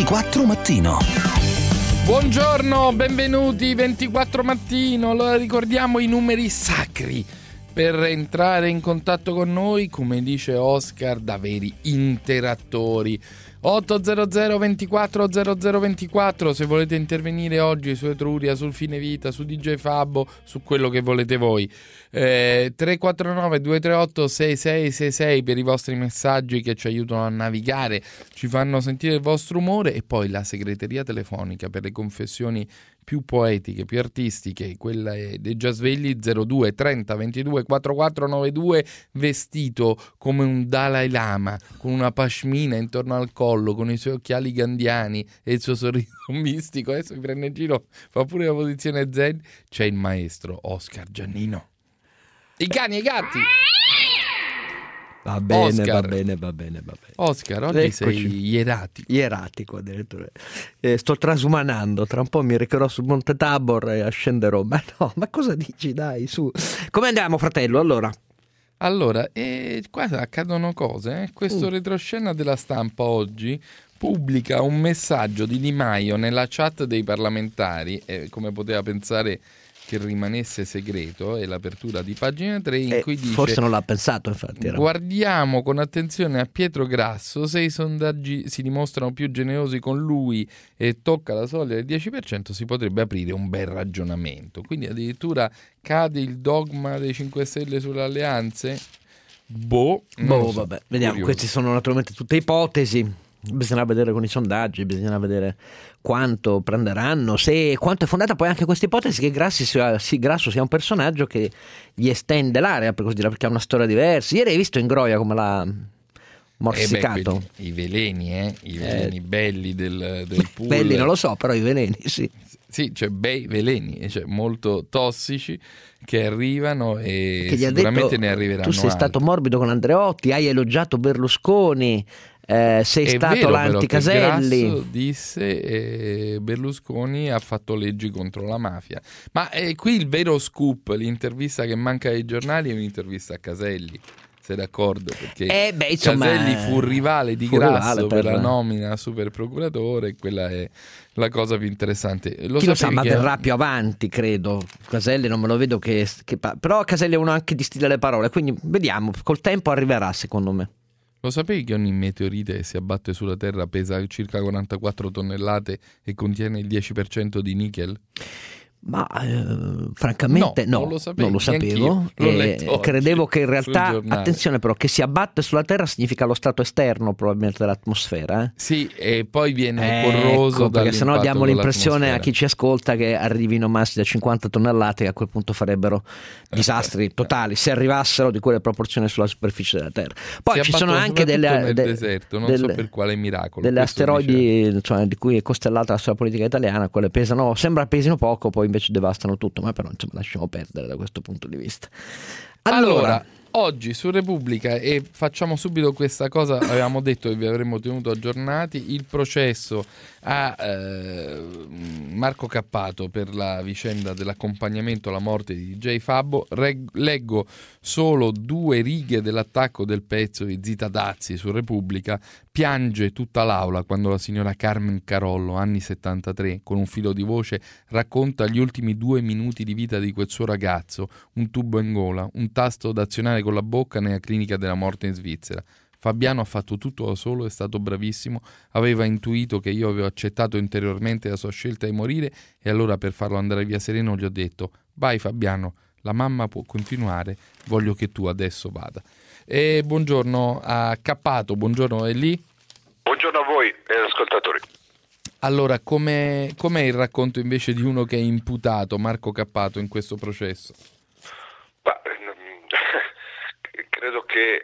24 Mattino. Buongiorno, benvenuti 24 Mattino. Allora ricordiamo i numeri sacri per entrare in contatto con noi, come dice Oscar, da veri interattori. 800 24 0024 se volete intervenire oggi su Etruria, sul Fine Vita, su DJ Fabbo, su quello che volete voi. 349 238 6666 per i vostri messaggi che ci aiutano a navigare, ci fanno sentire il vostro umore, e poi la segreteria telefonica per le confessioni più poetiche, più artistiche, quella dei già svegli, 02 30 22 4492, vestito come un Dalai Lama, con una pashmina intorno al collo, con i suoi occhiali gandiani e il suo sorriso mistico. Adesso mi prende in giro, fa pure la posizione zen. C'è il maestro Oscar Giannino. I cani e i gatti. Va bene, Oscar. va bene. Oscar, oggi Eccoci. sei ieratico. Ieratico addirittura. Sto trasumanando, tra un po' mi recherò su Monte Tabor e ascenderò. Ma no, ma cosa dici, dai, su. Come andiamo, fratello, allora? Allora, qua accadono cose. Questo retroscena della Stampa oggi pubblica un messaggio di Di Maio nella chat dei parlamentari, come poteva pensare che rimanesse segreto, è l'apertura di pagina 3 in cui dice: forse non l'ha pensato, infatti. guardiamo con attenzione a Pietro Grasso, se i sondaggi si dimostrano più generosi con lui e tocca la soglia del 10%, si potrebbe aprire un bel ragionamento. Quindi addirittura cade il dogma dei 5 Stelle sulle alleanze? Non lo so. Vabbè, vediamo, Curioso. queste sono naturalmente tutte ipotesi. Bisognerà vedere con i sondaggi, bisognerà vedere quanto prenderanno, se quanto è fondata poi anche questa ipotesi che Grasso sia un personaggio che gli estende l'area, per così dire, perché ha una storia diversa. Ieri hai visto Ingroia come l'ha morsicato? I veleni, i veleni belli del pool. Belli non lo so, però i veleni sì. Sì, cioè bei veleni, cioè molto tossici, che arrivano e Che gli ha sicuramente detto, ne arriveranno tu sei altri. stato morbido con Andreotti, hai elogiato Berlusconi, sei È stato vero, l'anti-Caselli. però, che Grasso disse Berlusconi ha fatto leggi contro la mafia. Ma qui il vero scoop, l'intervista che manca ai giornali, è un'intervista a Caselli. Sei d'accordo? Perché insomma, Caselli fu rivale di fu Grasso rivale per la nomina a super procuratore, e quella è la cosa più interessante. Chi lo sa, ma verrà più avanti, credo. Caselli non me lo vedo però Caselli è uno anche di stile alle parole, quindi vediamo, col tempo arriverà, secondo me. Lo sapevi che ogni meteorite che si abbatte sulla Terra pesa circa 44 tonnellate e contiene il 10% di nickel? Ma francamente no, non lo sapevo. L'ho letto oggi credevo che in sul realtà, giornale. attenzione però, che si abbatte sulla Terra significa lo stato esterno probabilmente dell'atmosfera. Sì, e poi viene corroso perché sennò diamo l'impressione a chi dell'atmosfera. ci ascolta che arrivino massi da 50 tonnellate che a quel punto farebbero disastri totali se arrivassero di quelle proporzioni sulla superficie della Terra. Poi ci sono anche nel deserto, non so per quale miracolo. delle Questo asteroidi, cioè, di cui è costellata la storia politica italiana, quelle pesano, sembra pesino poco, poi invece devastano tutto, ma però insomma lasciamo perdere da questo punto di vista. Allora, oggi su Repubblica, e facciamo subito questa cosa, avevamo detto che vi avremmo tenuto aggiornati, il processo a Marco Cappato per la vicenda dell'accompagnamento alla morte di DJ Fabbo. Leggo solo 2 righe dell'attacco del pezzo di Zita Dazzi su Repubblica. Piange tutta l'aula quando la signora Carmen Carollo, anni 73, con un filo di voce racconta gli ultimi 2 minuti di vita di quel suo ragazzo, un tubo in gola, un tasto da azionare con la bocca nella clinica della morte in Svizzera. Fabiano ha fatto tutto da solo, è stato bravissimo, aveva intuito che io avevo accettato interiormente la sua scelta di morire, e allora per farlo andare via sereno gli ho detto: vai Fabiano, la mamma può continuare, voglio che tu adesso vada. E buongiorno a Cappato, buongiorno, è lì? Buongiorno a voi e agli ascoltatori. Allora, com'è il racconto invece di uno che è imputato, Marco Cappato, in questo processo? Credo che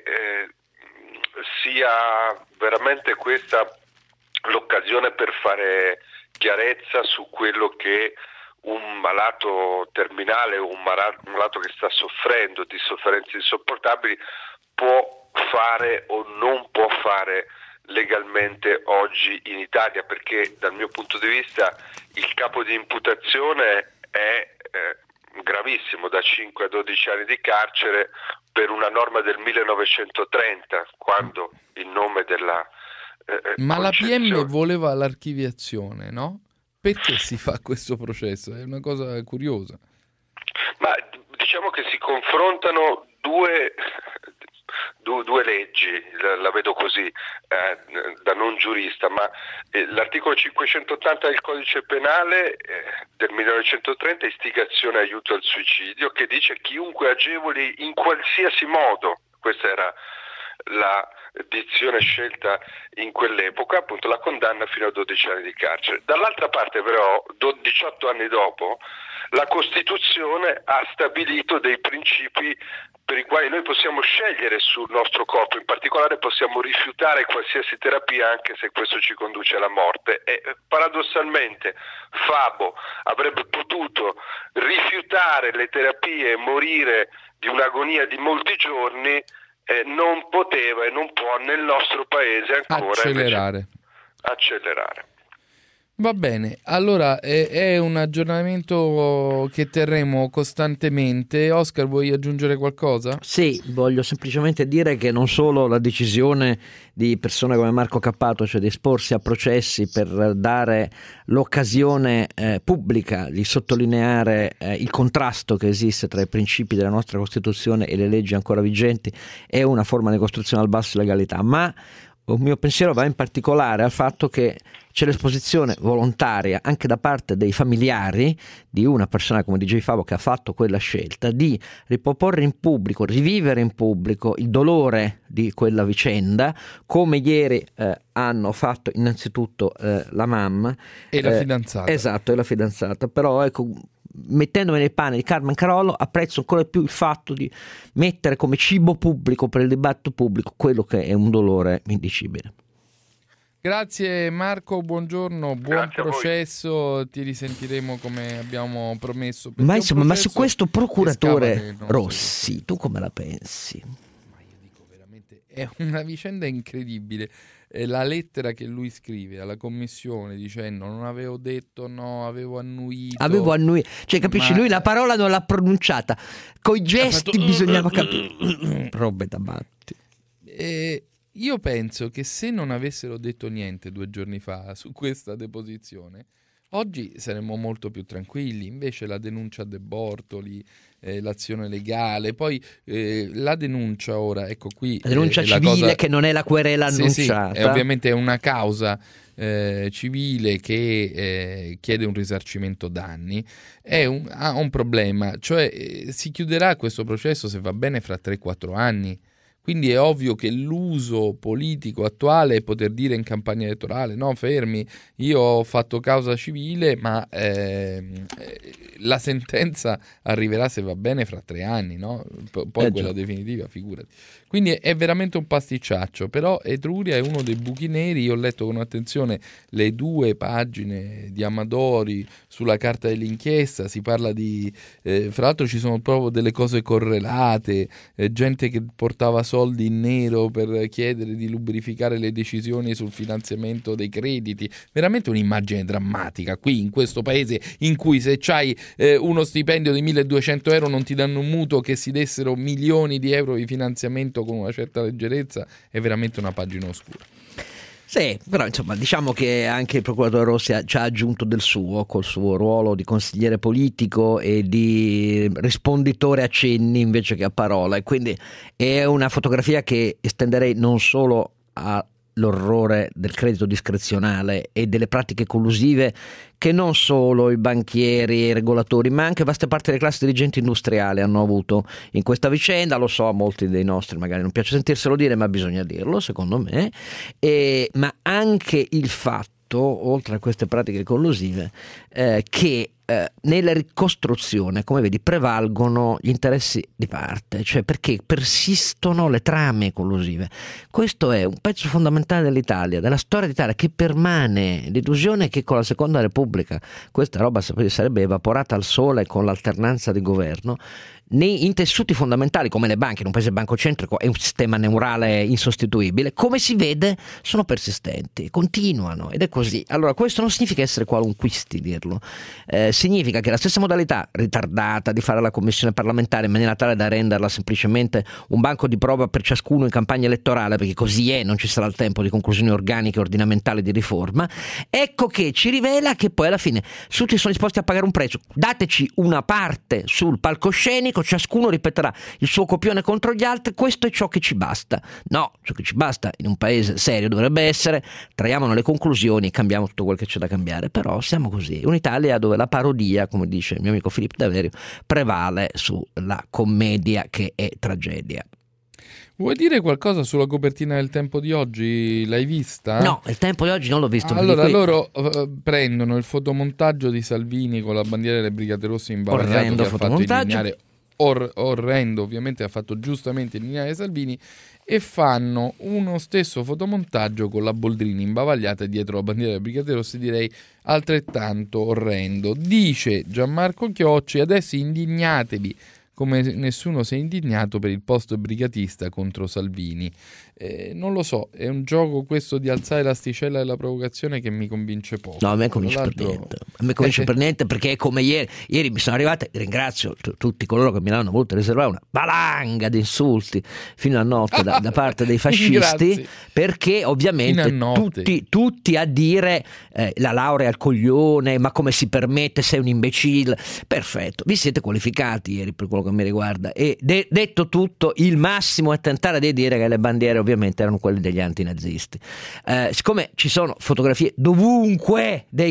sia veramente questa l'occasione per fare chiarezza su quello che un malato terminale o un malato che sta soffrendo di sofferenze insopportabili può fare o non può fare legalmente oggi in Italia, perché dal mio punto di vista il capo di imputazione è gravissimo, da 5 a 12 anni di carcere per una norma del 1930, quando in nome della Ma la concezione. PM voleva l'archiviazione, no? Perché si fa questo processo? È una cosa curiosa. Ma diciamo che si confrontano due leggi, la vedo così da non giurista, ma l'articolo 580 del codice penale del 1930, istigazione e aiuto al suicidio, che dice chiunque agevoli in qualsiasi modo, questa era la dizione scelta in quell'epoca, appunto la condanna fino a 12 anni di carcere. Dall'altra parte però, 18 anni dopo, la Costituzione ha stabilito dei principi per i quali noi possiamo scegliere sul nostro corpo, in particolare possiamo rifiutare qualsiasi terapia anche se questo ci conduce alla morte, e paradossalmente Fabo avrebbe potuto rifiutare le terapie e morire di un'agonia di molti giorni, non poteva e non può nel nostro paese ancora Accelerare. Va bene, allora è un aggiornamento che terremo costantemente. Oscar, vuoi aggiungere qualcosa? Sì, voglio semplicemente dire che non solo la decisione di persone come Marco Cappato, cioè di esporsi a processi per dare l'occasione pubblica di sottolineare il contrasto che esiste tra i principi della nostra Costituzione e le leggi ancora vigenti, è una forma di costruzione al basso di legalità, ma un mio pensiero va in particolare al fatto che c'è l'esposizione volontaria anche da parte dei familiari di una persona come DJ Fabo che ha fatto quella scelta di riproporre in pubblico, rivivere in pubblico il dolore di quella vicenda, come ieri hanno fatto innanzitutto la mamma E la fidanzata. Esatto, e la fidanzata. Però ecco, mettendomi nei panni di Carmen Carollo, apprezzo ancora di più il fatto di mettere come cibo pubblico per il dibattito pubblico quello che è un dolore indicibile. Grazie Marco, buongiorno, buon Grazie a voi. processo, ti risentiremo come abbiamo promesso. perché Ma è un insomma, ma su processo questo che scava procuratore nel nostro- Rossi, tu come la pensi? Ma io dico veramente, è una vicenda incredibile. La lettera che lui scrive alla commissione dicendo non avevo detto no, avevo annuito. Avevo annuito, cioè capisci, Ma- lui la parola non l'ha pronunciata, coi gesti fatto- bisognava capire. Robe da matti. Io penso che se non avessero detto niente 2 giorni fa su questa deposizione, oggi saremmo molto più tranquilli. Invece la denuncia De Bortoli, l'azione legale, poi la denuncia ora, ecco qui. La denuncia è la civile cosa- che non è la querela Sì, annunciata. è ovviamente una causa civile che chiede un risarcimento danni. Ha un problema, cioè si chiuderà questo processo, se va bene, fra 3-4 anni. Quindi è ovvio che l'uso politico attuale è poter dire in campagna elettorale no, fermi, io ho fatto causa civile, ma la sentenza arriverà, se va bene, fra 3 anni, no? Poi quella già. definitiva, figurati. Quindi è veramente un pasticciaccio, però Etruria è uno dei buchi neri. Io ho letto con attenzione le 2 pagine di Amadori sulla carta dell'inchiesta, si parla di, fra l'altro ci sono proprio delle cose correlate, gente che portava soldi in nero per chiedere di lubrificare le decisioni sul finanziamento dei crediti, veramente un'immagine drammatica qui in questo paese in cui se c'hai uno stipendio di 1.200 euro non ti danno un mutuo, che si dessero milioni di euro di finanziamento con una certa leggerezza, è veramente una pagina oscura. Sì, però insomma diciamo che anche il procuratore Rossi ci ha aggiunto del suo col suo ruolo di consigliere politico e di risponditore a cenni invece che a parola, e quindi è una fotografia che estenderei non solo all'orrore del credito discrezionale e delle pratiche collusive che non solo i banchieri e i regolatori ma anche vaste parti delle classi dirigenti industriali hanno avuto in questa vicenda. Lo so, a molti dei nostri magari non piace sentirselo dire, ma bisogna dirlo secondo me, ma anche il fatto, oltre a queste pratiche collusive, che nella ricostruzione, come vedi, prevalgono gli interessi di parte, cioè perché persistono le trame collusive. Questo è un pezzo fondamentale dell'Italia, della storia d'Italia, che permane. L'illusione è che con la Seconda Repubblica questa roba sarebbe evaporata al sole con l'alternanza di governo, in tessuti fondamentali come le banche, in un paese bancocentrico è un sistema neurale insostituibile, come si vede sono persistenti, continuano, ed è così. Allora questo non significa essere qualunquisti dirlo, significa che la stessa modalità ritardata di fare la commissione parlamentare in maniera tale da renderla semplicemente un banco di prova per ciascuno in campagna elettorale, perché così è, non ci sarà il tempo di conclusioni organiche ordinamentali di riforma, ecco che ci rivela che poi alla fine tutti sono disposti a pagare un prezzo. Dateci una parte sul palcoscenico, ciascuno ripeterà il suo copione contro gli altri, questo è ciò che ci basta. No, ciò che ci basta in un paese serio dovrebbe essere: traiamone le conclusioni e cambiamo tutto quel che c'è da cambiare. Però siamo così, un'Italia dove la parodia, come dice il mio amico Filippo Daverio, prevale sulla commedia che è tragedia. Vuoi dire qualcosa sulla copertina del Tempo di oggi? L'hai vista? No, il Tempo di oggi non l'ho visto. Allora, loro prendono il fotomontaggio di Salvini con la bandiera delle Brigate Rosse imbavagliato, orrendo che ha fatto fotomontaggio. indignare, orrendo, ovviamente ha fatto giustamente indignare Salvini, e fanno uno stesso fotomontaggio con la Boldrini imbavagliata dietro la bandiera delle Brigate Rosse, direi altrettanto orrendo. Dice Gianmarco Chiocci: adesso indignatevi come nessuno si è indignato per il posto brigatista contro Salvini. Non lo so, è un gioco questo di alzare l'asticella della provocazione che mi convince poco. No, a me convince per niente. A me convince per niente, perché è come ieri mi sono arrivate, ringrazio tutti coloro che mi hanno voluto riservare una valanga di insulti fino a notte da parte dei fascisti. Grazie. Perché ovviamente tutti a dire la laurea al coglione, ma come si permette, sei un imbecille. Perfetto, vi siete qualificati ieri per quello che mi riguarda, e detto tutto, il massimo è tentare di dire che le bandiere ovviamente erano quelle degli antinazisti. Siccome ci sono fotografie dovunque dei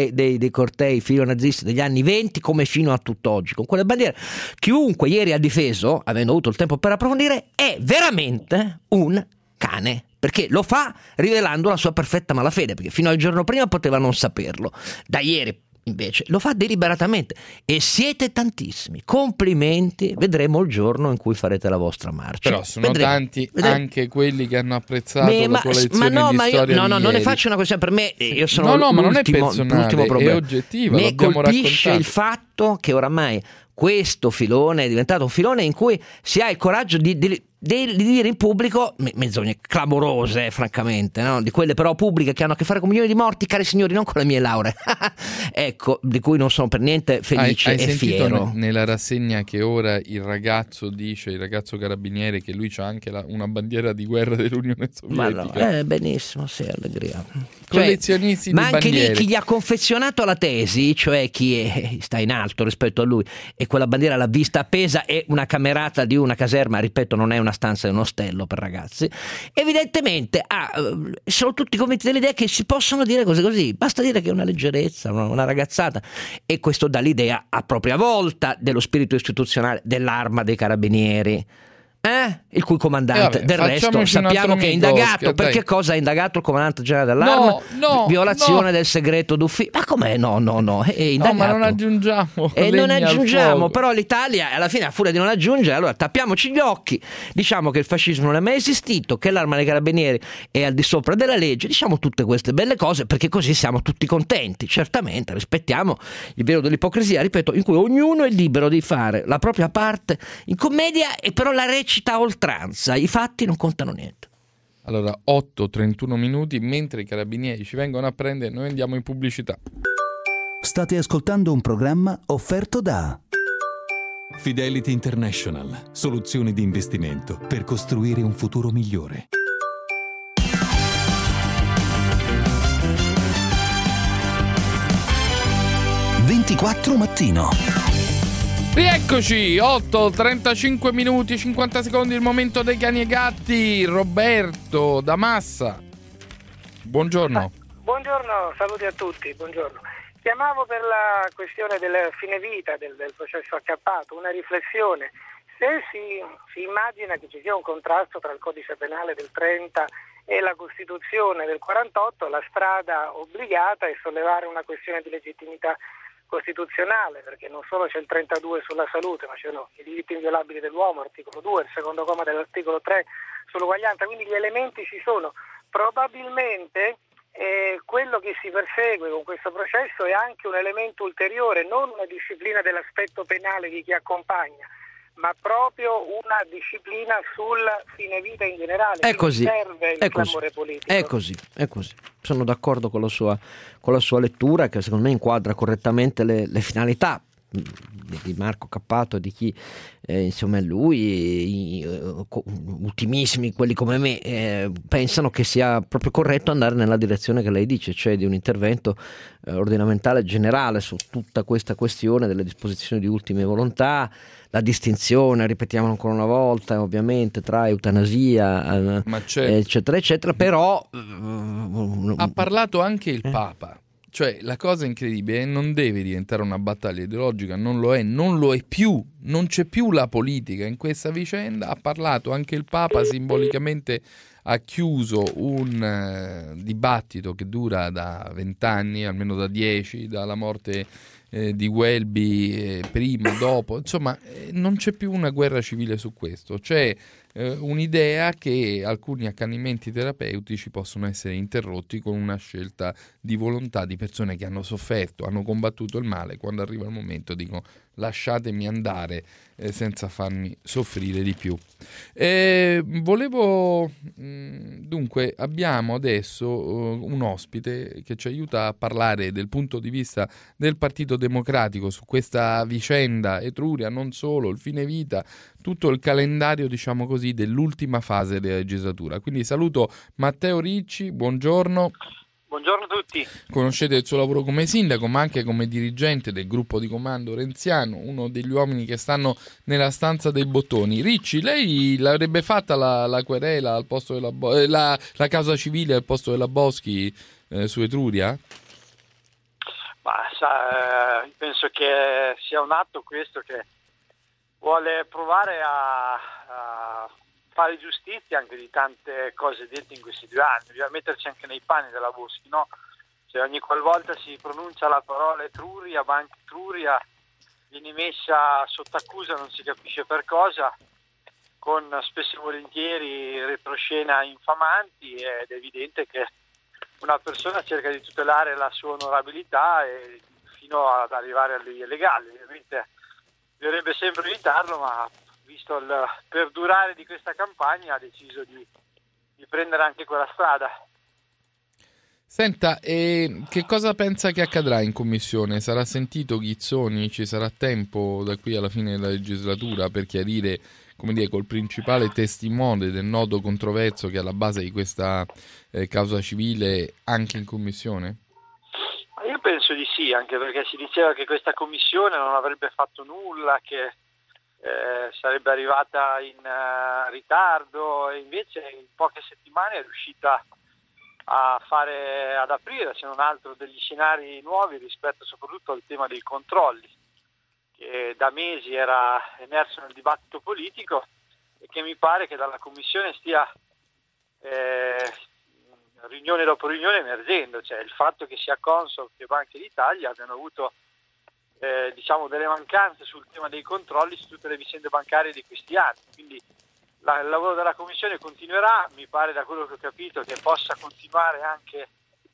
cortei filonazisti degli anni 20 come fino a tutt'oggi con quelle bandiere, chiunque ieri ha difeso, avendo avuto il tempo per approfondire, è veramente un cane, perché lo fa rivelando la sua perfetta malafede, perché fino al giorno prima poteva non saperlo, da ieri invece lo fa deliberatamente, e siete tantissimi. Complimenti, vedremo il giorno in cui farete la vostra marcia. Però sono tanti anche quelli che hanno apprezzato la tua lezione di storia. No, non ne faccio una questione per me, io sono ma non è personale, problema. è oggettiva. Mi colpisce il fatto che oramai questo filone è diventato un filone in cui si ha il coraggio di dire in pubblico menzogne clamorose, francamente, no? Di quelle però pubbliche che hanno a che fare con milioni di morti, cari signori, non con le mie lauree. Ecco, di cui non sono per niente felice hai e fiero. Sentito nella rassegna che ora il ragazzo carabiniere, che lui c'ha anche una bandiera di guerra dell'Unione Sovietica. Ma no, benissimo, sì, allegria. Collezionisti di ma anche bandiere. lì chi gli ha confezionato la tesi, cioè chi sta in alto rispetto a lui, e quella bandiera l'ha vista appesa, è una camerata di una caserma, ripeto, non è una stanza, è un ostello per ragazzi, evidentemente sono tutti convinti dell'idea che si possono dire cose così, basta dire che è una leggerezza, una ragazzata, e questo dà l'idea a propria volta dello spirito istituzionale dell'Arma dei Carabinieri, il cui comandante del resto sappiamo che è indagato. Oscar, per che cosa è indagato il comandante generale dell'Arma? Violazione del segreto d'ufficio. Ma com'è? No, è indagato. No, ma non aggiungiamo. E non aggiungiamo, però l'Italia alla fine, a furia di non aggiungere, allora tappiamoci gli occhi, diciamo che il fascismo non è mai esistito, che l'Arma dei Carabinieri è al di sopra della legge, diciamo tutte queste belle cose, perché così siamo tutti contenti. Certamente rispettiamo il velo dell'ipocrisia, ripeto, in cui ognuno è libero di fare la propria parte in commedia, e però la recita a oltranza, i fatti non contano niente. Allora, 8:31 minuti, mentre i carabinieri ci vengono a prendere, noi andiamo in pubblicità. State ascoltando un programma offerto da Fidelity International, soluzioni di investimento per costruire un futuro migliore. «24 Mattino». Rieccoci, 8:35 minuti 50 secondi, il momento dei cani e gatti. Roberto da Massa, buongiorno. Buongiorno, saluti a tutti, buongiorno. Chiamavo per la questione del fine vita del processo accappato, una riflessione. Se si immagina che ci sia un contrasto tra il codice penale del 30 e la Costituzione del 48, la strada obbligata è sollevare una questione di legittimità costituzionale, perché non solo c'è il 32 sulla salute, ma ci sono i diritti inviolabili dell'uomo, articolo 2, il secondo comma dell'articolo 3 sull'uguaglianza, quindi gli elementi ci sono. Probabilmente quello che si persegue con questo processo è anche un elemento ulteriore, non una disciplina dell'aspetto penale di chi accompagna, ma proprio una disciplina sul fine vita in generale. È così, serve il clamore politico. È così. Sono d'accordo con la sua lettura, che secondo me inquadra correttamente le finalità di Marco Cappato e di chi insieme a lui, ultimissimi quelli come me, pensano che sia proprio corretto andare nella direzione che lei dice, cioè di un intervento ordinamentale generale su tutta questa questione delle disposizioni di ultime volontà, la distinzione, ripetiamo ancora una volta, ovviamente, tra eutanasia, eccetera eccetera, però ha parlato anche il Papa. Cioè, la cosa incredibile non deve diventare una battaglia ideologica, non lo è più, non c'è più la politica in questa vicenda. Ha parlato anche il Papa, simbolicamente ha chiuso un dibattito che dura da 20 anni, almeno da 10, dalla morte di Welby, prima, dopo, insomma, non c'è più una guerra civile su questo. C'è un'idea che alcuni accanimenti terapeutici possono essere interrotti con una scelta di volontà di persone che hanno sofferto, hanno combattuto il male, quando arriva il momento dicono lasciatemi andare senza farmi soffrire di più. Dunque abbiamo adesso un ospite che ci aiuta a parlare del punto di vista del Partito Democratico su questa vicenda Etruria, non solo, il fine vita, tutto il calendario, diciamo così, dell'ultima fase della legislatura. Quindi saluto Matteo Ricci, buongiorno. Buongiorno a tutti. Conoscete il suo lavoro come sindaco, ma anche come dirigente del gruppo di comando renziano, uno degli uomini che stanno nella stanza dei bottoni. Ricci, lei l'avrebbe fatta la querela al posto della la causa civile al posto della Boschi su Etruria? Penso che sia un atto questo che vuole provare a fare giustizia anche di tante cose dette in questi 2 anni, bisogna metterci anche nei panni della Boschi, no? Cioè, ogni qualvolta si pronuncia la parola Etruria, Banca Etruria, viene messa sotto accusa, non si capisce per cosa, con spesso e volentieri retroscena infamanti, ed è evidente che una persona cerca di tutelare la sua onorabilità e fino ad arrivare alle vie legali. Ovviamente bisognerebbe sempre evitarlo, ma visto il perdurare di questa campagna ha deciso di prendere anche quella strada. Senta, che cosa pensa che accadrà in commissione? Sarà sentito Ghizzoni? Ci sarà tempo da qui alla fine della legislatura per chiarire, come dire, col principale testimone del nodo controverso che è alla base di questa causa civile anche in commissione? Io penso di sì, anche perché si diceva che questa commissione non avrebbe fatto nulla, che sarebbe arrivata in ritardo, e invece in poche settimane è riuscita ad aprire, se non altro, degli scenari nuovi rispetto soprattutto al tema dei controlli, che da mesi era emerso nel dibattito politico e che mi pare che dalla Commissione stia riunione dopo riunione emergendo, cioè il fatto che sia Consob che Banca d'Italia abbiano avuto delle mancanze sul tema dei controlli su tutte le vicende bancarie di questi anni. Quindi il lavoro della Commissione continuerà, mi pare da quello che ho capito che possa continuare anche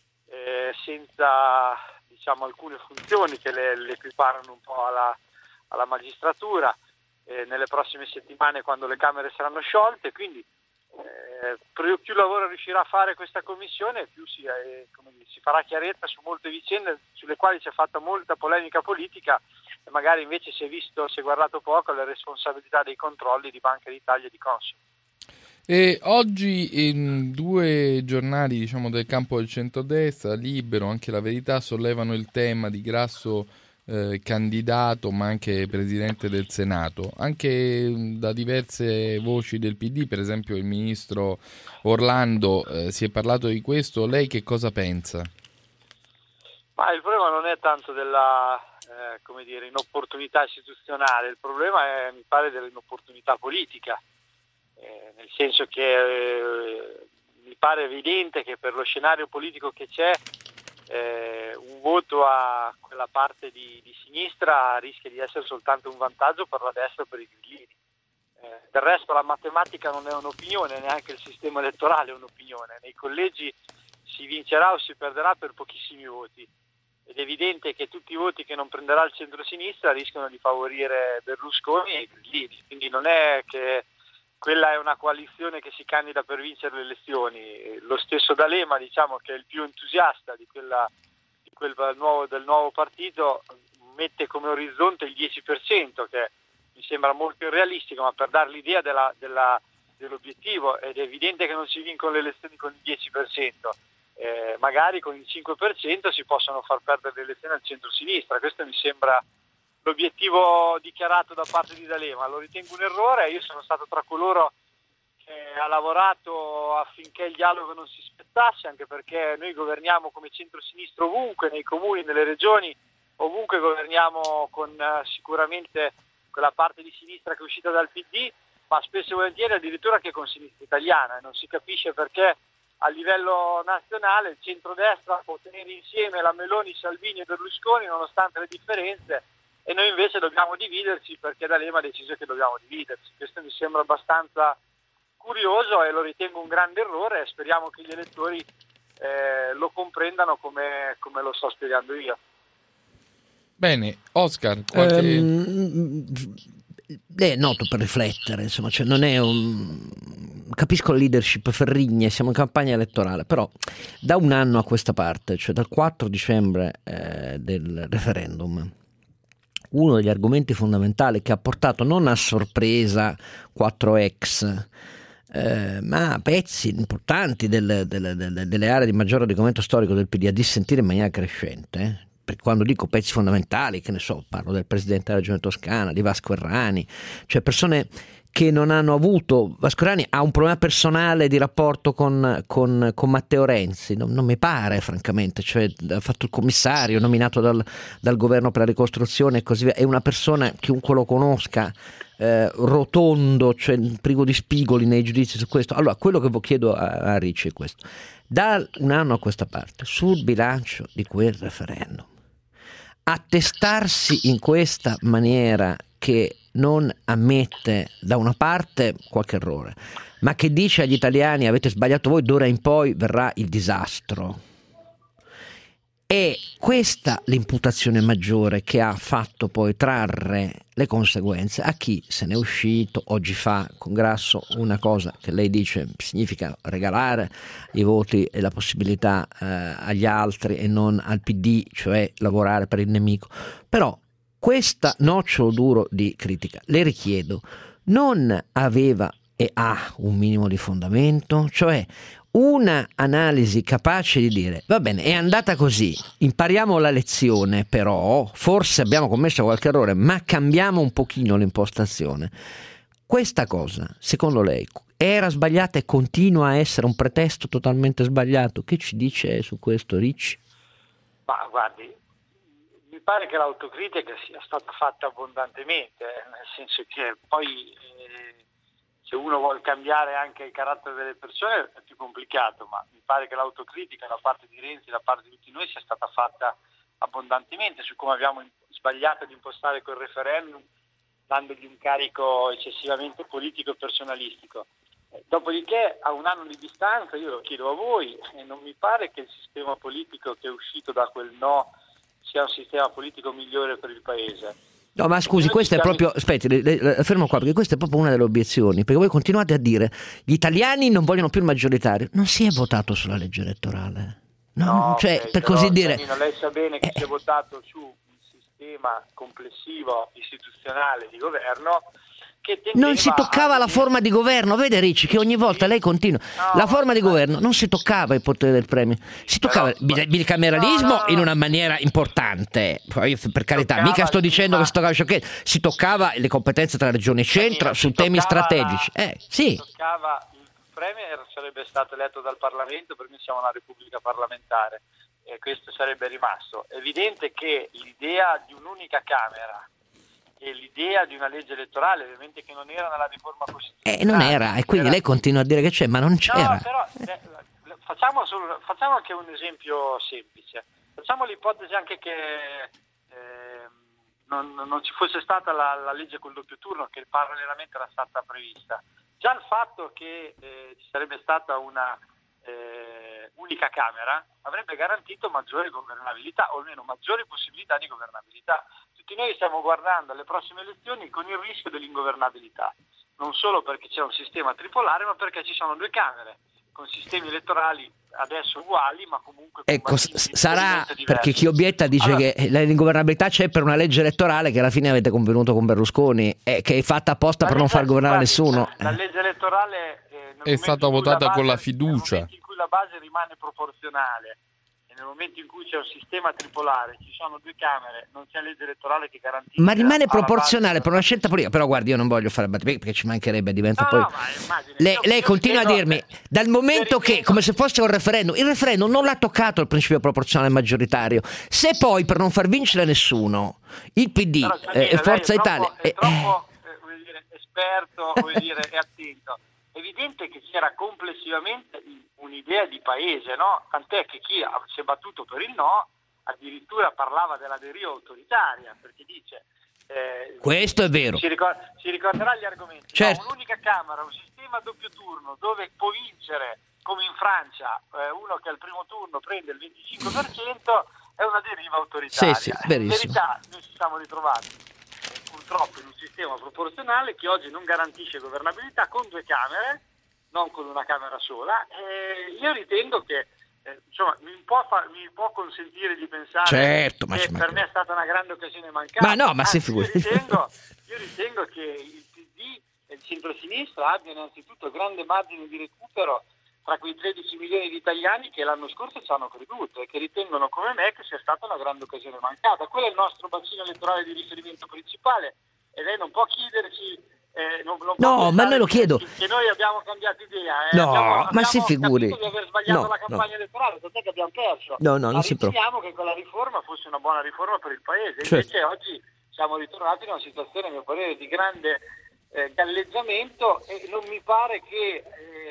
senza alcune funzioni che le equiparano un po' alla magistratura nelle prossime settimane, quando le Camere saranno sciolte. Quindi più lavoro riuscirà a fare questa Commissione, più si farà chiarezza su molte vicende sulle quali c'è fatta molta polemica politica e magari invece si è guardato poco alle responsabilità dei controlli di Banca d'Italia e di Consob. E oggi in 2 giornali del campo del centrodestra, Libero, anche La Verità, sollevano il tema di Grasso candidato ma anche presidente del Senato, anche da diverse voci del PD, per esempio il ministro Orlando, si è parlato di questo. Lei che cosa pensa? Ma il problema non è tanto della inopportunità istituzionale, il problema è, mi pare, dell'inopportunità politica, nel senso che mi pare evidente che per lo scenario politico che c'è un voto a quella parte di sinistra rischia di essere soltanto un vantaggio per la destra o per i grillini. Del resto la matematica non è un'opinione, neanche il sistema elettorale è un'opinione. Nei collegi si vincerà o si perderà per pochissimi voti. ed è evidente che tutti i voti che non prenderà il centro-sinistra rischiano di favorire Berlusconi e i grillini, quindi non è che quella è una coalizione che si candida per vincere le elezioni. Lo stesso D'Alema, diciamo, che è il più entusiasta del nuovo partito, mette come orizzonte il 10%, che mi sembra molto irrealistico, ma per dare l'idea dell'obiettivo, ed è evidente che non si vincono le elezioni con il 10%, magari con il 5% si possono far perdere le elezioni al centro-sinistra. Questo mi sembra l'obiettivo dichiarato da parte di D'Alema. Lo ritengo un errore. Io sono stato tra coloro che ha lavorato affinché il dialogo non si spezzasse, anche perché noi governiamo come centro-sinistra ovunque, nei comuni, nelle regioni, ovunque governiamo con sicuramente quella parte di sinistra che è uscita dal PD, ma spesso e volentieri addirittura che con Sinistra Italiana, e non si capisce perché a livello nazionale il centrodestra può tenere insieme la Meloni, Salvini e Berlusconi nonostante le differenze, e noi invece dobbiamo dividerci perché D'Alema ha deciso che dobbiamo dividerci. Questo mi sembra abbastanza curioso e lo ritengo un grande errore, e speriamo che gli elettori lo comprendano come lo sto spiegando io. Bene, Oscar, qualche... è noto per riflettere, insomma, cioè non è capisco la leadership ferrigne, siamo in campagna elettorale, però da un anno a questa parte, cioè dal 4 dicembre del referendum, uno degli argomenti fondamentali che ha portato non a sorpresa 4ex, ma pezzi importanti delle aree di maggior argomento storico del PD a dissentire in maniera crescente, perché quando dico pezzi fondamentali, che ne so, parlo del presidente della Regione Toscana, di Vasco Errani, cioè persone che non hanno avuto... Vasco Errani ha un problema personale di rapporto con Matteo Renzi, non mi pare francamente, cioè ha fatto il commissario nominato dal governo per la ricostruzione e così via, è una persona, chiunque lo conosca, rotondo, cioè privo di spigoli nei giudizi su questo. Allora, quello che chiedo a Ricci è questo: da un anno a questa parte, sul bilancio di quel referendum, attestarsi in questa maniera che non ammette da una parte qualche errore, ma che dice agli italiani avete sbagliato voi, d'ora in poi verrà il disastro, è questa l'imputazione maggiore che ha fatto poi trarre le conseguenze a chi se n'è uscito. Oggi fa con Grasso una cosa che lei dice significa regalare i voti e la possibilità agli altri e non al PD, cioè lavorare per il nemico. Però questa nocciolo duro di critica, le richiedo, non aveva e ha un minimo di fondamento? Cioè una analisi capace di dire va bene, è andata così, impariamo la lezione, però forse abbiamo commesso qualche errore, ma cambiamo un pochino l'impostazione. Questa cosa, secondo lei, era sbagliata e continua a essere un pretesto totalmente sbagliato? Che ci dice su questo, Ricci? Ma guardi, mi pare che l'autocritica sia stata fatta abbondantemente, nel senso che poi se uno vuole cambiare anche il carattere delle persone è più complicato, ma mi pare che l'autocritica da parte di Renzi, da parte di tutti noi, sia stata fatta abbondantemente su come abbiamo sbagliato ad impostare quel referendum, dandogli un carico eccessivamente politico e personalistico. Dopodiché, a un anno di distanza, io lo chiedo a voi, e non mi pare che il sistema politico che è uscito da quel no sia un sistema politico migliore per il Paese. No, ma scusi, questo è proprio, aspetti, fermo qua, perché questa è proprio una delle obiezioni, perché voi continuate a dire gli italiani non vogliono più il maggioritario. Non si è votato sulla legge elettorale, no, cioè, okay, per così dire, lei sa bene che si è votato su un sistema complessivo istituzionale di governo che non si toccava la forma di governo. Vede Ricci che ogni volta lei continua, la forma di governo non si toccava il potere del premio, si toccava il bicameralismo in una maniera importante. Poi, per carità, mica sto dicendo che si toccava sciocchezza, si toccava le competenze tra regione e centro su temi strategici. Sì. Si toccava il premier, sarebbe stato eletto dal Parlamento, perché noi siamo una repubblica parlamentare e questo sarebbe rimasto. È evidente che l'idea di un'unica Camera e l'idea di una legge elettorale, ovviamente, che non era nella riforma costituzionale. Non era, e quindi lei continua a dire che c'è, ma non c'era. No, però facciamo anche un esempio semplice. Facciamo l'ipotesi anche che non ci fosse stata la legge col doppio turno, che parallelamente era stata prevista. Già il fatto che ci sarebbe stata una unica Camera avrebbe garantito maggiore governabilità, o almeno maggiori possibilità di governabilità. Tutti noi stiamo guardando alle prossime elezioni con il rischio dell'ingovernabilità, non solo perché c'è un sistema tripolare, ma perché ci sono 2 Camere con sistemi elettorali adesso uguali, ma comunque ecco, sarà perché chi obietta dice che l'ingovernabilità c'è per una legge elettorale che alla fine avete convenuto con Berlusconi e che è fatta apposta per non far governare nessuno. La legge elettorale è stata votata con la fiducia. Nel momento in cui la base rimane proporzionale e nel momento in cui c'è un sistema tripolare, ci sono 2 Camere, non c'è legge elettorale che garantisce. Ma rimane proporzionale per una scelta politica. Però guardi, io non voglio fare battute perché ci mancherebbe, diventa poi. Lei continua a dirmi dal momento che, come se fosse un referendum, il referendum non l'ha toccato il principio proporzionale maggioritario. Se poi per non far vincere nessuno il PD e Forza Italia è troppo esperto, e attento. È evidente che c'era complessivamente un'idea di paese, no? Tant'è che chi si è battuto per il no addirittura parlava della deriva autoritaria, perché dice questo è vero. Si ricorderà gli argomenti. Certo. No, un'unica Camera, un sistema a doppio turno dove può vincere, come in Francia, uno che al primo turno prende il 25%, è una deriva autoritaria. Sì, In verissimo. verità noi ci siamo ritrovati purtroppo in un sistema proporzionale che oggi non garantisce governabilità con 2 Camere, non con una Camera sola. Io ritengo che mi può consentire di pensare certo, che per me è stata una grande occasione mancata. Ma no, ma si figuri. Io ritengo che il PD e il centro-sinistra abbiano innanzitutto grande margine di recupero tra quei 13 milioni di italiani che l'anno scorso ci hanno creduto e che ritengono come me che sia stata una grande occasione mancata. Quello è il nostro bacino elettorale di riferimento principale e lei non può chiederci no, ma me lo chiedo che noi abbiamo cambiato idea. No, ma si figuri. Di aver sbagliato la campagna elettorale, tant'è che abbiamo perso. Non si riteniamo che quella riforma fosse una buona riforma per il paese. Certo. Invece oggi siamo ritornati in una situazione, a mio parere, di grande galleggiamento e non mi pare che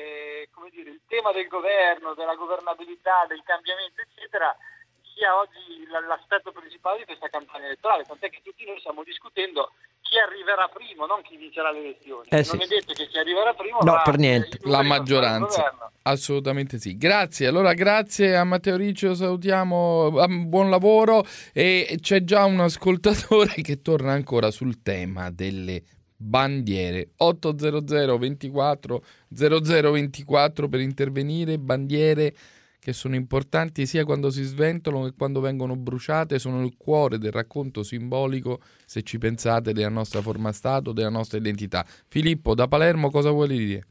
il tema del governo, della governabilità, del cambiamento, eccetera, sia oggi l'aspetto principale di questa campagna elettorale, tant'è che tutti noi stiamo discutendo chi arriverà primo, non chi vincerà le elezioni. Non è detto che chi arriverà primo per niente. La maggioranza. Assolutamente sì. Grazie. Allora grazie a Matteo Riccio, salutiamo, buon lavoro, e c'è già un ascoltatore che torna ancora sul tema delle bandiere. 800 24 0024 per intervenire. Bandiere che sono importanti sia quando si sventolano che quando vengono bruciate, sono il cuore del racconto simbolico, se ci pensate, della nostra forma stato, della nostra identità. Filippo da Palermo, cosa vuole dire?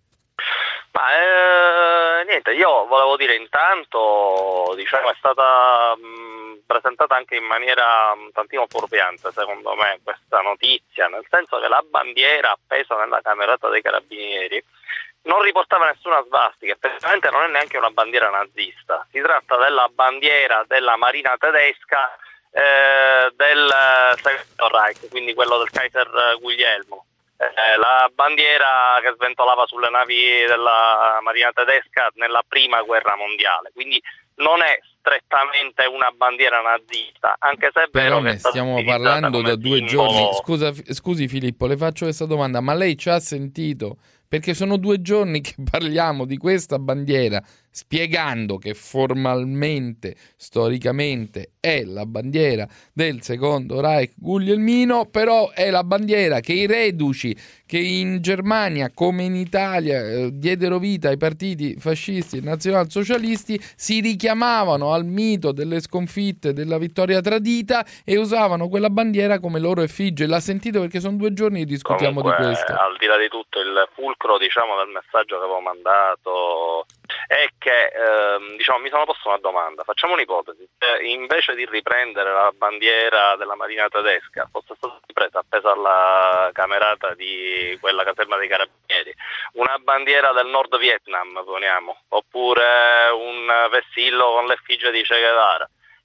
Niente, io volevo dire intanto, è stata presentata anche in maniera un tantino fuorviante, secondo me, questa notizia, nel senso che la bandiera appesa nella camerata dei carabinieri non riportava nessuna svastica, effettivamente non è neanche una bandiera nazista, si tratta della bandiera della Marina tedesca del Secondo Reich, quindi quello del Kaiser Guglielmo. La bandiera che sventolava sulle navi della Marina tedesca nella prima guerra mondiale, quindi non è strettamente una bandiera nazista, anche se è vero che stiamo parlando da 2 giorni. Scusi Filippo, le faccio questa domanda, ma lei ci ha sentito? Perché sono 2 giorni che parliamo di questa bandiera, spiegando che formalmente, storicamente, è la bandiera del Secondo Reich guglielmino, però è la bandiera che i reduci, che in Germania come in Italia diedero vita ai partiti fascisti e nazionalsocialisti, si richiamavano al mito delle sconfitte, della vittoria tradita e usavano quella bandiera come loro effigie. L'ha sentito? Perché sono 2 giorni che discutiamo di questo. Al di là di tutto, il fulcro del messaggio che avevo mandato è che mi sono posto una domanda. Facciamo un'ipotesi: invece di riprendere la bandiera della Marina tedesca fosse stata ripresa, appesa alla camerata di quella caserma dei carabinieri, una bandiera del Nord Vietnam, poniamo, oppure un vessillo con l'effigie di Che Guevara,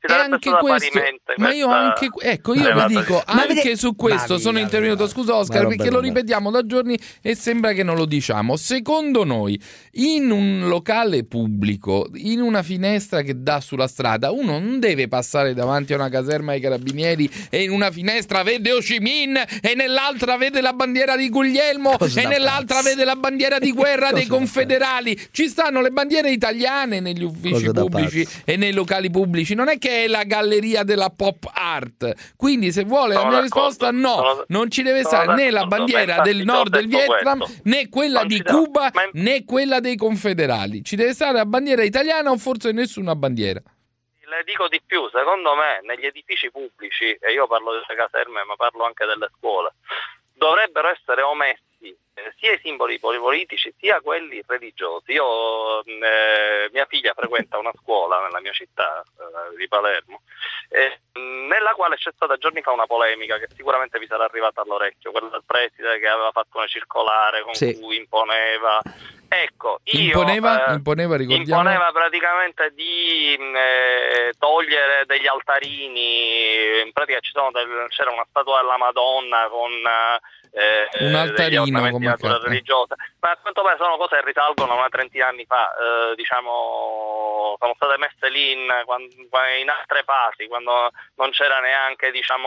sarebbe anche stata questo, parimenti ma io anche, ecco, io vi dico, anche su questo sono intervenuto, scusa Oscar, perché lo ripetiamo da giorni e sembra che non lo diciamo. Secondo noi, in un locale pubblico, in una finestra che dà sulla strada, uno non deve passare davanti a una caserma dei carabinieri e in una finestra vede Ho Chi Minh e nell'altra vede la bandiera di Guglielmo e nell'altra vede la bandiera di guerra dei confederali. Ci stanno le bandiere italiane negli uffici pubblici e nei locali pubblici, non è che è la galleria della pop art. Quindi se vuole la mia risposta, no, non ci deve stare né la bandiera del nord del Vietnam, né quella di Cuba, né quella dei confederali. Ci deve stare la bandiera italiana o forse nessuna bandiera. Le dico di più, secondo me negli edifici pubblici, e io parlo delle caserme ma parlo anche delle scuole, dovrebbero essere omessi sia i simboli politici sia quelli religiosi. Io mia figlia frequenta una scuola nella mia città di Palermo, nella quale c'è stata giorni fa una polemica che sicuramente vi sarà arrivata all'orecchio, quella del preside che aveva fatto una circolare con cui imponeva, ecco, imponeva praticamente di togliere degli altarini. In pratica c'era una statua della Madonna con un altarino come natura religiosa, ma a quanto pare sono cose che risalgono a una trentina anni fa, diciamo sono state messe lì in altre fasi, quando non c'era neanche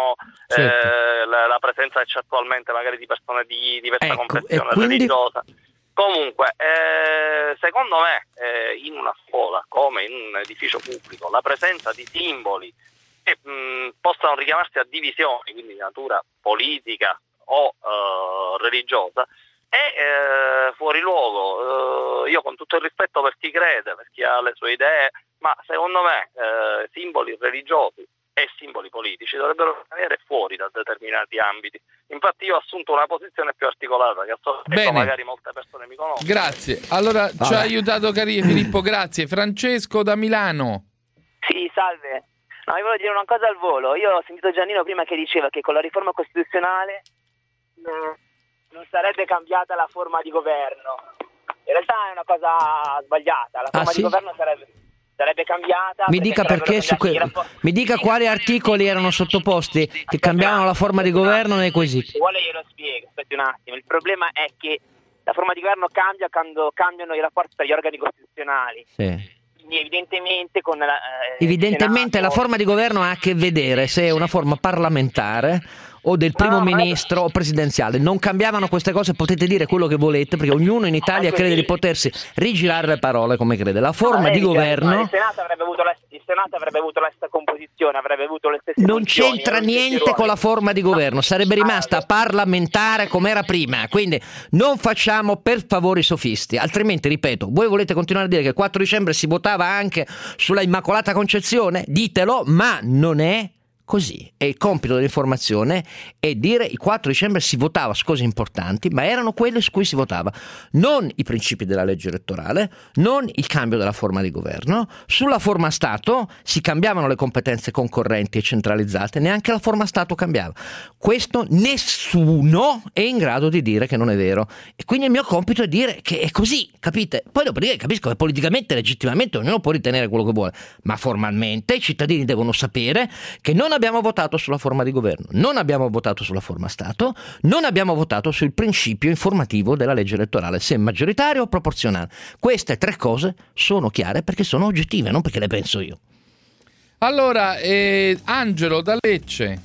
la presenza che c'è attualmente magari di persone di diversa confessione religiosa. Comunque, secondo me in una scuola come in un edificio pubblico la presenza di simboli che possano richiamarsi a divisioni, quindi di natura politica o religiosa, è fuori luogo. Io, con tutto il rispetto per chi crede, per chi ha le sue idee, ma secondo me simboli religiosi e simboli politici dovrebbero venire fuori da determinati ambiti. Infatti io ho assunto una posizione più articolata, che magari molte persone mi conoscono. Grazie, allora ci ha aiutato Filippo, grazie. Francesco da Milano. Sì, salve. No, io volevo dire una cosa al volo. Io ho sentito Giannino prima che diceva che con la riforma costituzionale non sarebbe cambiata la forma di governo. In realtà è una cosa sbagliata. La forma di governo sarebbe cambiata. Mi dica perché mi dica quali articoli erano sottoposti che cambiavano la forma di governo nei quesiti. Se vuole glielo spiego, aspetti un attimo. Il problema è che la forma di governo cambia quando cambiano i rapporti tra gli organi costituzionali. Sì. Evidentemente Senato, la forma di governo ha a che vedere se è una forma parlamentare o del primo ministro o presidenziale. Non cambiavano queste cose, potete dire quello che volete, perché ognuno in Italia crede di potersi rigirare le parole come crede. La forma di governo... Il Senato avrebbe avuto la stessa composizione, avrebbe avuto le stesse non funzioni, c'entra niente con la forma di governo, sarebbe rimasta parlamentare come era prima. Quindi non facciamo per favore i sofisti, altrimenti, ripeto, voi volete continuare a dire che il 4 dicembre si votava anche sulla Immacolata Concezione? Ditelo, ma non è così. E il compito dell'informazione è dire il 4 dicembre si votava su cose importanti, ma erano quelle su cui si votava, non i principi della legge elettorale, non il cambio della forma di governo. Sulla forma Stato si cambiavano le competenze concorrenti e centralizzate, neanche la forma Stato cambiava. Questo nessuno è in grado di dire che non è vero, e quindi il mio compito è dire che è così, capite? Poi dopodiché capisco che politicamente, legittimamente ognuno può ritenere quello che vuole, ma formalmente i cittadini devono sapere che non abbiamo votato sulla forma di governo, non abbiamo votato sulla forma Stato, non abbiamo votato sul principio informativo della legge elettorale, se è maggioritario o proporzionale. Queste tre cose sono chiare perché sono oggettive, non perché le penso io. Allora, Angelo da Lecce.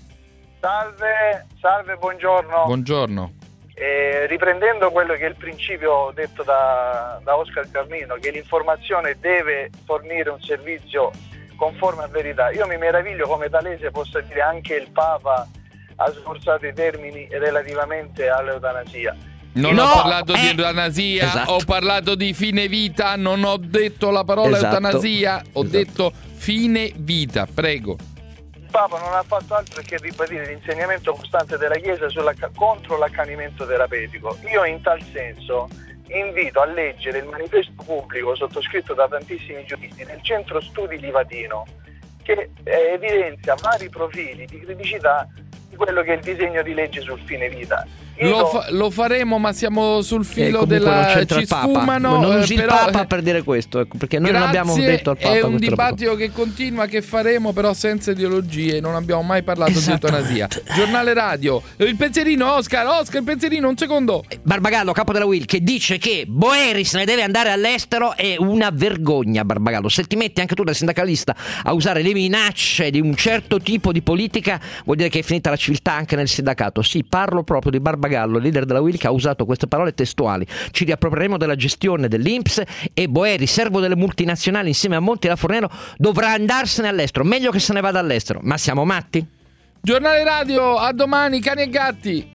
Salve, buongiorno. Buongiorno. Riprendendo quello che è il principio detto da Oscar Giannino, che l'informazione deve fornire un servizio conforme a verità, io mi meraviglio come D'Alese possa dire anche il Papa ha sforzato i termini relativamente all'eutanasia. Non ho parlato di eutanasia, esatto. Ho parlato di fine vita, non ho detto la parola eutanasia, ho detto fine vita, prego. Il Papa non ha fatto altro che ribadire l'insegnamento costante della Chiesa contro l'accanimento terapeutico. Io in tal senso invito a leggere il manifesto pubblico sottoscritto da tantissimi giuristi del Centro Studi Livatino, che evidenzia vari profili di criticità di quello che è il disegno di legge sul fine vita. Lo faremo, ma siamo sul filo della... Ci sfumano. Non usi però, il Papa per dire questo, ecco, perché noi non abbiamo detto al Papa. È un dibattito che continua, che faremo però senza ideologie. Non abbiamo mai parlato di eutanasia. Giornale radio, il pensierino Oscar, il pensierino, un secondo. Barbagallo, capo della UIL, che dice che Boeri se ne deve andare all'estero, è una vergogna. Barbagallo, se ti metti anche tu da sindacalista a usare le minacce di un certo tipo di politica, vuol dire che è finita la civiltà anche nel sindacato. Sì, parlo proprio di Barbagallo, leader della UIL, che ha usato queste parole testuali. Ci riapproprieremo della gestione dell'Inps e Boeri, servo delle multinazionali insieme a Monti e la Fornero, dovrà andarsene all'estero. Meglio che se ne vada all'estero. Ma siamo matti? Giornale radio, a domani, cani e gatti.